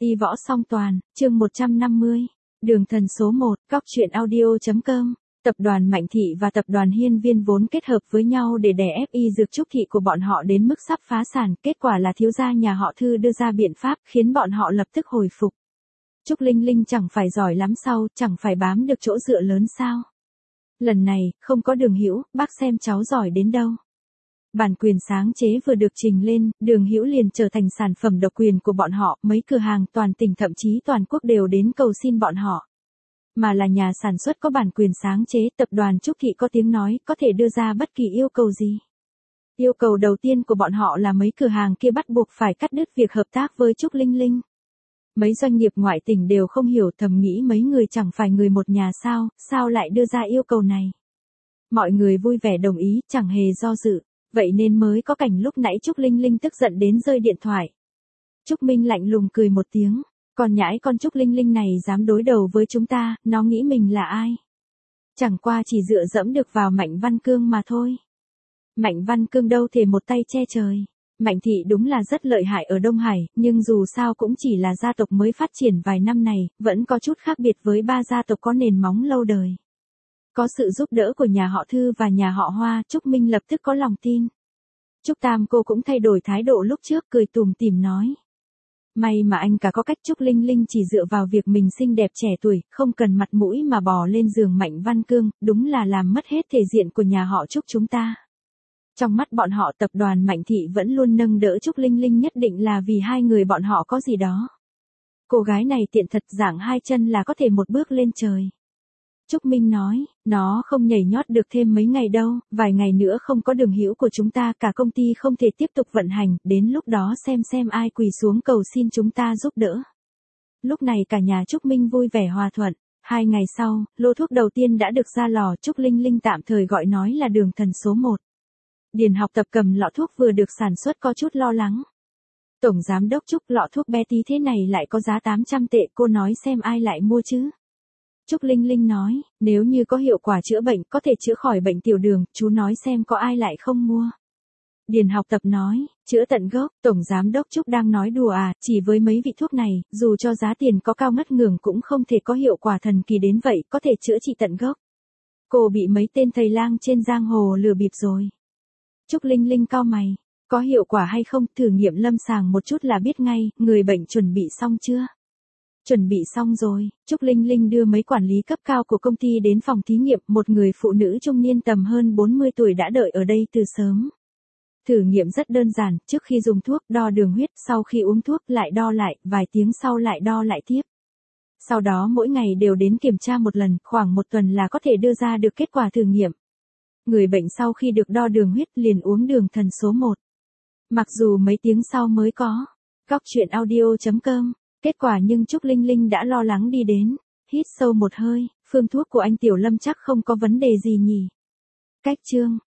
Y võ song toàn, chương 150. Đường thần số 1, Cóc truyện audio.com. Tập đoàn Mạnh Thị và tập đoàn Hiên Viên vốn kết hợp với nhau để đè ép Y Dược Trúc Thị của bọn họ đến mức sắp phá sản, kết quả là thiếu gia nhà họ Thư đưa ra biện pháp khiến bọn họ lập tức hồi phục. Trúc Linh Linh chẳng phải giỏi lắm sao, chẳng phải bám được chỗ dựa lớn sao. Lần này, không có Đường Hữu, bác xem cháu giỏi đến đâu. Bản quyền sáng chế vừa được trình lên, Đường Hữu liền trở thành sản phẩm độc quyền của bọn họ, mấy cửa hàng toàn tỉnh thậm chí toàn quốc đều đến cầu xin bọn họ. Mà là nhà sản xuất có bản quyền sáng chế, tập đoàn Trúc Thị có tiếng nói, có thể đưa ra bất kỳ yêu cầu gì. Yêu cầu đầu tiên của bọn họ là mấy cửa hàng kia bắt buộc phải cắt đứt việc hợp tác với Trúc Linh Linh. Mấy doanh nghiệp ngoại tỉnh đều không hiểu, thầm nghĩ mấy người chẳng phải người một nhà sao lại đưa ra yêu cầu này. Mọi người vui vẻ đồng ý, chẳng hề do dự. Vậy nên mới có cảnh lúc nãy Trúc Linh Linh tức giận đến rơi điện thoại. Trúc Minh lạnh lùng cười một tiếng, con nhãi con Trúc Linh Linh này dám đối đầu với chúng ta, nó nghĩ mình là ai? Chẳng qua chỉ dựa dẫm được vào Mạnh Văn Cương mà thôi. Mạnh Văn Cương đâu thể một tay che trời. Mạnh Thị đúng là rất lợi hại ở Đông Hải, nhưng dù sao cũng chỉ là gia tộc mới phát triển vài năm này, vẫn có chút khác biệt với ba gia tộc có nền móng lâu đời. Có sự giúp đỡ của nhà họ Thư và nhà họ Hoa, Trúc Minh lập tức có lòng tin. Trúc Tam cô cũng thay đổi thái độ lúc trước, cười tủm tỉm nói. May mà anh cả có cách. Trúc Linh Linh chỉ dựa vào việc mình xinh đẹp trẻ tuổi, không cần mặt mũi mà bò lên giường Mạnh Văn Cương, đúng là làm mất hết thể diện của nhà họ Trúc chúng ta. Trong mắt bọn họ tập đoàn Mạnh Thị vẫn luôn nâng đỡ Trúc Linh Linh, nhất định là vì hai người bọn họ có gì đó. Cô gái này tiện thật, giảng hai chân là có thể một bước lên trời. Trúc Minh nói, nó không nhảy nhót được thêm mấy ngày đâu, vài ngày nữa không có Đường Hữu của chúng ta, cả công ty không thể tiếp tục vận hành, đến lúc đó xem ai quỳ xuống cầu xin chúng ta giúp đỡ. Lúc này cả nhà Trúc Minh vui vẻ hòa thuận. 2 ngày sau, lô thuốc đầu tiên đã được ra lò, Trúc Linh Linh tạm thời gọi nói là Đường thần số 1. Điền Học Tập cầm lọ thuốc vừa được sản xuất có chút lo lắng. Tổng giám đốc Trúc, lọ thuốc bé tí thế này lại có giá 800 tệ, cô nói xem ai lại mua chứ? Trúc Linh Linh nói, nếu như có hiệu quả chữa bệnh, có thể chữa khỏi bệnh tiểu đường, chú nói xem có ai lại không mua. Điền Học Tập nói, chữa tận gốc, Tổng giám đốc Trúc đang nói đùa à, chỉ với mấy vị thuốc này, dù cho giá tiền có cao ngất ngưởng cũng không thể có hiệu quả thần kỳ đến vậy, có thể chữa trị tận gốc. Cô bị mấy tên thầy lang trên giang hồ lừa bịp rồi. Trúc Linh Linh cau mày, có hiệu quả hay không, thử nghiệm lâm sàng một chút là biết ngay, người bệnh chuẩn bị xong chưa? Chuẩn bị xong rồi. Trúc Linh Linh đưa mấy quản lý cấp cao của công ty đến phòng thí nghiệm, một người phụ nữ trung niên tầm hơn 40 tuổi đã đợi ở đây từ sớm. Thử nghiệm rất đơn giản, trước khi dùng thuốc đo đường huyết, sau khi uống thuốc lại đo lại, vài tiếng sau lại đo lại tiếp. Sau đó mỗi ngày đều đến kiểm tra một lần, khoảng 1 tuần là có thể đưa ra được kết quả thử nghiệm. Người bệnh sau khi được đo đường huyết liền uống Đường thần số 1. Mặc dù mấy tiếng sau mới có. Cóc truyện audio.com. Kết quả nhưng Trúc Linh Linh đã lo lắng đi đến. Hít sâu một hơi, phương thuốc của anh Tiểu Lâm chắc không có vấn đề gì nhỉ. Cách chương.